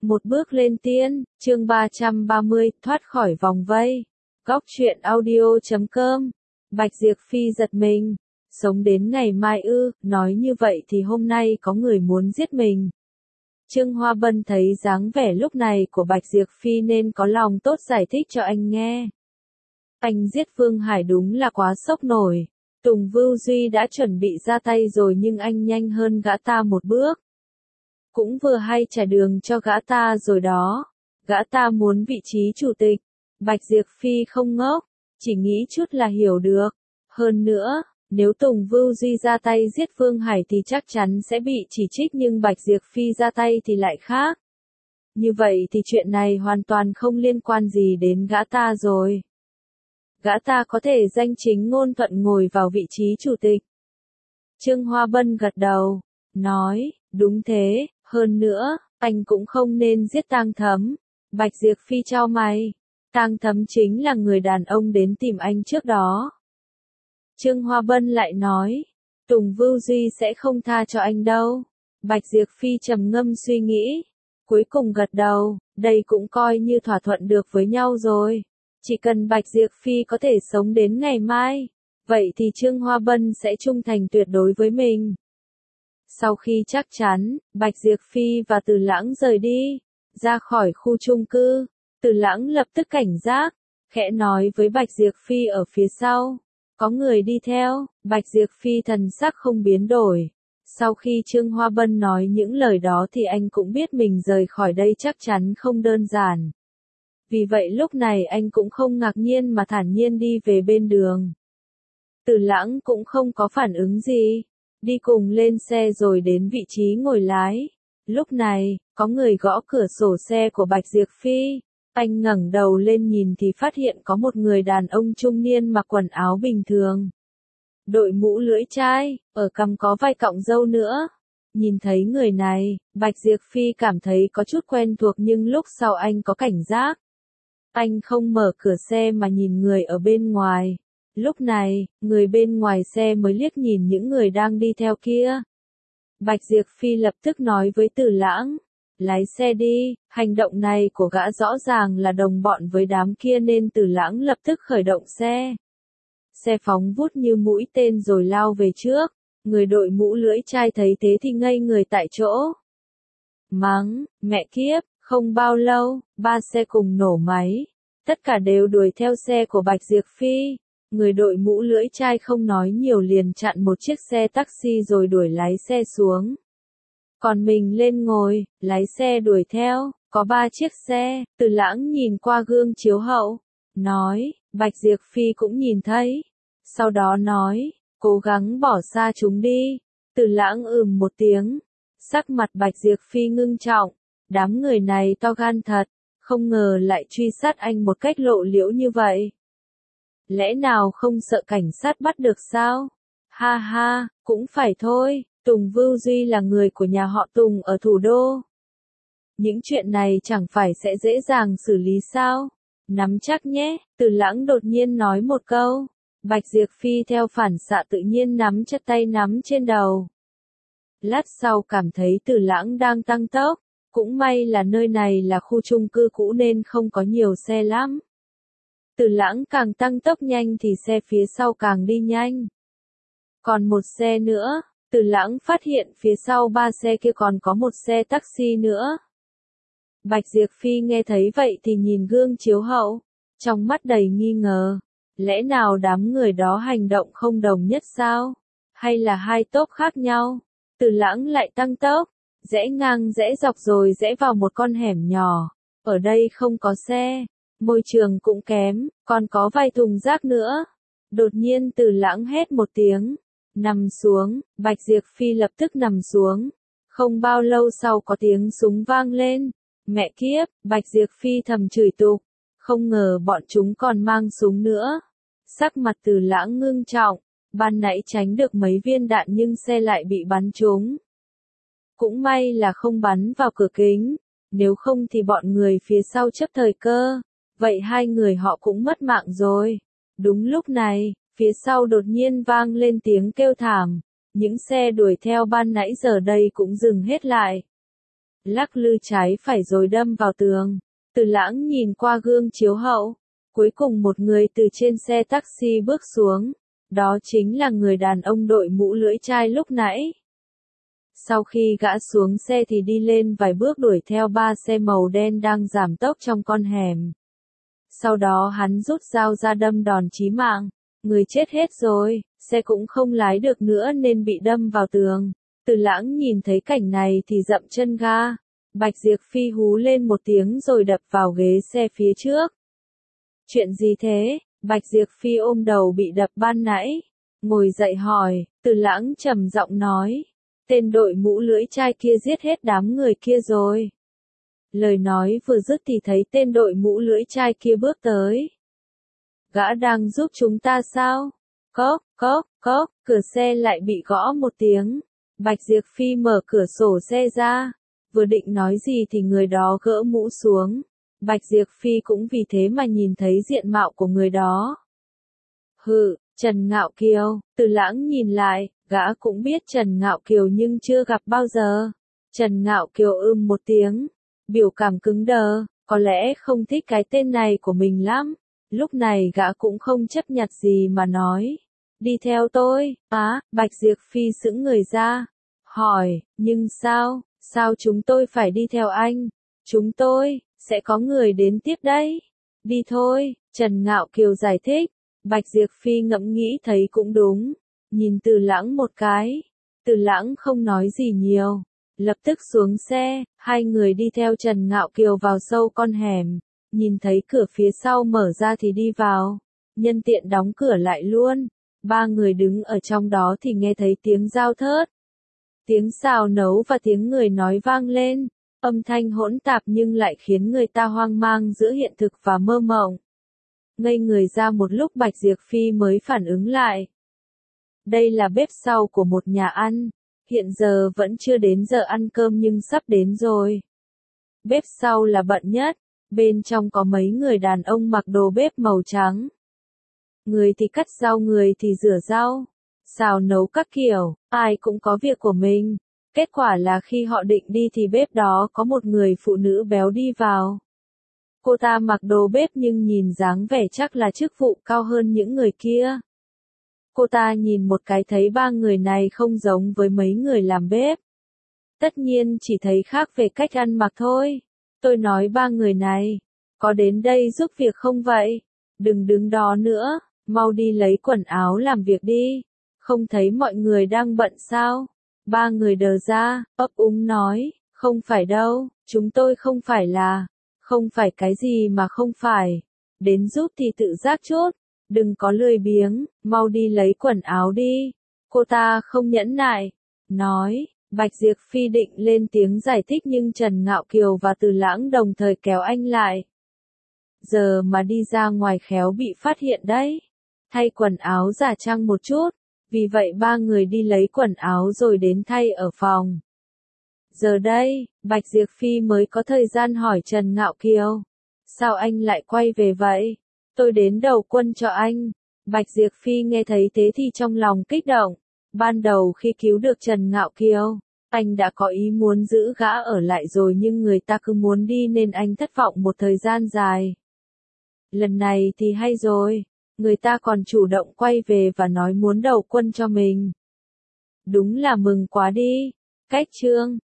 Một bước lên tiên, chương 330, thoát khỏi vòng vây. Góc truyện audio.com. Bạch Diệp Phi giật mình. Sống đến ngày mai ư, nói như vậy thì hôm nay có người muốn giết mình. Trương Hoa Bân thấy dáng vẻ lúc này của Bạch Diệp Phi nên có lòng tốt giải thích cho anh nghe. Anh giết Vương Hải đúng là quá sốc nổi. Tùng Vưu Duy đã chuẩn bị ra tay rồi nhưng anh nhanh hơn gã ta một bước. Cũng vừa hay trải đường cho gã ta rồi đó. Gã ta muốn vị trí chủ tịch. Bạch Diệp Phi không ngốc, chỉ nghĩ chút là hiểu được. Hơn nữa, nếu Tùng Vưu Duy ra tay giết Vương Hải thì chắc chắn sẽ bị chỉ trích nhưng Bạch Diệp Phi ra tay thì lại khác. Như vậy thì chuyện này hoàn toàn không liên quan gì đến gã ta rồi. Gã ta có thể danh chính ngôn thuận ngồi vào vị trí chủ tịch. Trương Hoa Bân gật đầu, nói, đúng thế, hơn nữa, anh cũng không nên giết Tang Thấm. Bạch Diệp Phi chau mày, Tang Thấm chính là người đàn ông đến tìm anh trước đó. Trương Hoa Bân lại nói, Tùng Vưu Duy sẽ không tha cho anh đâu. Bạch Diệp Phi trầm ngâm suy nghĩ, cuối cùng gật đầu, đây cũng coi như thỏa thuận được với nhau rồi. Chỉ cần Bạch Diệp Phi có thể sống đến ngày mai, vậy thì Trương Hoa Bân sẽ trung thành tuyệt đối với mình. Sau khi chắc chắn, Bạch Diệp Phi và Từ Lãng rời đi, ra khỏi khu chung cư, Từ Lãng lập tức cảnh giác, khẽ nói với Bạch Diệp Phi ở phía sau. Có người đi theo, Bạch Diệp Phi thần sắc không biến đổi. Sau khi Trương Hoa Bân nói những lời đó thì anh cũng biết mình rời khỏi đây chắc chắn không đơn giản. Vì vậy lúc này anh cũng không ngạc nhiên mà thản nhiên đi về bên đường. Từ Lãng cũng không có phản ứng gì, đi cùng lên xe rồi đến vị trí ngồi lái. Lúc này, có người gõ cửa sổ xe của Bạch Diệp Phi. Anh ngẩng đầu lên nhìn thì phát hiện có một người đàn ông trung niên mặc quần áo bình thường. Đội mũ lưỡi chai, ở cằm có vài cọng râu nữa. Nhìn thấy người này, Bạch Diệp Phi cảm thấy có chút quen thuộc nhưng lúc sau anh có cảnh giác. Anh không mở cửa xe mà nhìn người ở bên ngoài. Lúc này, người bên ngoài xe mới liếc nhìn những người đang đi theo kia. Bạch Diệp Phi lập tức nói với Từ Lãng, lái xe đi, hành động này của gã rõ ràng là đồng bọn với đám kia nên Từ Lãng lập tức khởi động xe. Xe phóng vút như mũi tên rồi lao về trước, người đội mũ lưỡi chai thấy thế thì ngây người tại chỗ. Mắng, mẹ kiếp, không bao lâu, ba xe cùng nổ máy, tất cả đều đuổi theo xe của Bạch Diệp Phi. Người đội mũ lưỡi chai không nói nhiều liền chặn một chiếc xe taxi rồi đuổi lái xe xuống. Còn mình lên ngồi, lái xe đuổi theo, có 3 chiếc xe. Từ Lãng nhìn qua gương chiếu hậu, nói, Bạch Diệp Phi cũng nhìn thấy. Sau đó nói, cố gắng bỏ xa chúng đi. Từ Lãng một tiếng, sắc mặt Bạch Diệp Phi ngưng trọng, đám người này to gan thật, không ngờ lại truy sát anh một cách lộ liễu như vậy. Lẽ nào không sợ cảnh sát bắt được sao? Ha ha, cũng phải thôi, Tùng Vưu Duy là người của nhà họ Tùng ở thủ đô. Những chuyện này chẳng phải sẽ dễ dàng xử lý sao? Nắm chắc nhé, Từ Lãng đột nhiên nói một câu. Bạch Diệp Phi theo phản xạ tự nhiên nắm chặt tay nắm trên đầu. Lát sau cảm thấy Từ Lãng đang tăng tốc, cũng may là nơi này là khu chung cư cũ nên không có nhiều xe lắm. Từ Lãng càng tăng tốc nhanh thì xe phía sau càng đi nhanh. Còn một xe nữa, Từ Lãng phát hiện phía sau 3 xe kia còn có một xe taxi nữa. Bạch Diệp Phi nghe thấy vậy thì nhìn gương chiếu hậu, trong mắt đầy nghi ngờ. Lẽ nào đám người đó hành động không đồng nhất sao? Hay là hai tốp khác nhau? Từ Lãng lại tăng tốc, rẽ ngang rẽ dọc rồi rẽ vào một con hẻm nhỏ. Ở đây không có xe. Môi trường cũng kém, còn có vài thùng rác nữa. Đột nhiên Từ Lãng hét một tiếng, nằm xuống, Bạch Diệp Phi lập tức nằm xuống. Không bao lâu sau có tiếng súng vang lên. Mẹ kiếp, Bạch Diệp Phi thầm chửi tục, không ngờ bọn chúng còn mang súng nữa. Sắc mặt Từ Lãng ngưng trọng, ban nãy tránh được mấy viên đạn nhưng xe lại bị bắn trúng. Cũng may là không bắn vào cửa kính, nếu không thì bọn người phía sau chấp thời cơ. Vậy hai người họ cũng mất mạng rồi. Đúng lúc này, phía sau đột nhiên vang lên tiếng kêu thảm. Những xe đuổi theo ban nãy giờ đây cũng dừng hết lại. lắc lư trái phải rồi đâm vào tường. Từ Lãng nhìn qua gương chiếu hậu, cuối cùng một người từ trên xe taxi bước xuống, đó chính là người đàn ông đội mũ lưỡi chai lúc nãy. Sau khi gã xuống xe thì đi lên vài bước đuổi theo 3 xe màu đen đang giảm tốc trong con hẻm. Sau đó hắn rút dao ra đâm đòn chí mạng, người chết hết rồi, xe cũng không lái được nữa nên bị đâm vào tường. Từ Lãng nhìn thấy cảnh này thì dậm chân ga. Bạch Diệp Phi hú lên một tiếng rồi đập vào ghế xe phía trước. Chuyện gì thế? Bạch Diệp Phi ôm đầu bị đập ban nãy. Ngồi dậy hỏi, Từ Lãng trầm giọng nói. Tên đội mũ lưỡi chai kia giết hết đám người kia rồi. Lời nói vừa dứt thì thấy tên đội mũ lưỡi chai kia bước tới. Gã đang giúp chúng ta sao? Cốc, cốc, cốc, cửa xe lại bị gõ một tiếng. Bạch Diệp Phi mở cửa sổ xe ra. Vừa định nói gì thì người đó gỡ mũ xuống. Bạch Diệp Phi cũng vì thế mà nhìn thấy diện mạo của người đó. Hừ, Trần Ngạo Kiều. Từ Lãng nhìn lại, gã cũng biết Trần Ngạo Kiều nhưng chưa gặp bao giờ. Trần Ngạo Kiều một tiếng, biểu cảm cứng đờ, có lẽ không thích cái tên này của mình lắm. Lúc này gã cũng không chấp nhặt gì mà nói. Đi theo tôi. Bạch Diệp Phi sững người ra. Hỏi, nhưng sao? Sao chúng tôi phải đi theo anh? Chúng tôi, sẽ có người đến tiếp đấy. Đi thôi, Trần Ngạo Kiều giải thích. Bạch Diệp Phi ngẫm nghĩ thấy cũng đúng. Nhìn Từ Lãng một cái. Từ Lãng không nói gì nhiều. Lập tức xuống xe, hai người đi theo Trần Ngạo Kiều vào sâu con hẻm. Nhìn thấy cửa phía sau mở ra thì đi vào. Nhân tiện đóng cửa lại luôn. Ba người đứng ở trong đó thì nghe thấy tiếng dao thớt. Tiếng xào nấu và tiếng người nói vang lên, âm thanh hỗn tạp nhưng lại khiến người ta hoang mang giữa hiện thực và mơ mộng. Ngây người ra một lúc Bạch Diệp Phi mới phản ứng lại. Đây là bếp sau của một nhà ăn, hiện giờ vẫn chưa đến giờ ăn cơm nhưng sắp đến rồi. Bếp sau là bận nhất, bên trong có mấy người đàn ông mặc đồ bếp màu trắng. Người thì cắt rau, người thì rửa rau. Xào nấu các kiểu, ai cũng có việc của mình. Kết quả là khi họ định đi thì bếp đó có một người phụ nữ béo đi vào. Cô ta mặc đồ bếp nhưng nhìn dáng vẻ chắc là chức vụ cao hơn những người kia. Cô ta nhìn một cái thấy ba người này không giống với mấy người làm bếp. Tất nhiên chỉ thấy khác về cách ăn mặc thôi. Tôi nói ba người này, có đến đây giúp việc không vậy? Đừng đứng đó nữa, mau đi lấy quần áo làm việc đi. Không thấy mọi người đang bận sao? Ba người đờ ra, ấp úng nói, không phải đâu, chúng tôi không phải là, không phải cái gì mà không phải. Đến giúp thì tự giác chút, đừng có lười biếng, mau đi lấy quần áo đi. Cô ta không nhẫn nại, nói, Bạch Diệp Phi định lên tiếng giải thích nhưng Trần Ngạo Kiều và Từ Lãng đồng thời kéo anh lại. Giờ mà đi ra ngoài khéo bị phát hiện đấy. Thay quần áo giả trang một chút. Vì vậy ba người đi lấy quần áo rồi đến thay ở phòng. Giờ đây, Bạch Diệp Phi mới có thời gian hỏi Trần Ngạo Kiều. Sao anh lại quay về vậy? Tôi đến đầu quân cho anh. Bạch Diệp Phi nghe thấy thế thì trong lòng kích động. Ban đầu khi cứu được Trần Ngạo Kiều, anh đã có ý muốn giữ gã ở lại rồi nhưng người ta cứ muốn đi nên anh thất vọng một thời gian dài. Lần này thì hay rồi. Người ta còn chủ động quay về và nói muốn đầu quân cho mình. Đúng là mừng quá đi. Cách chương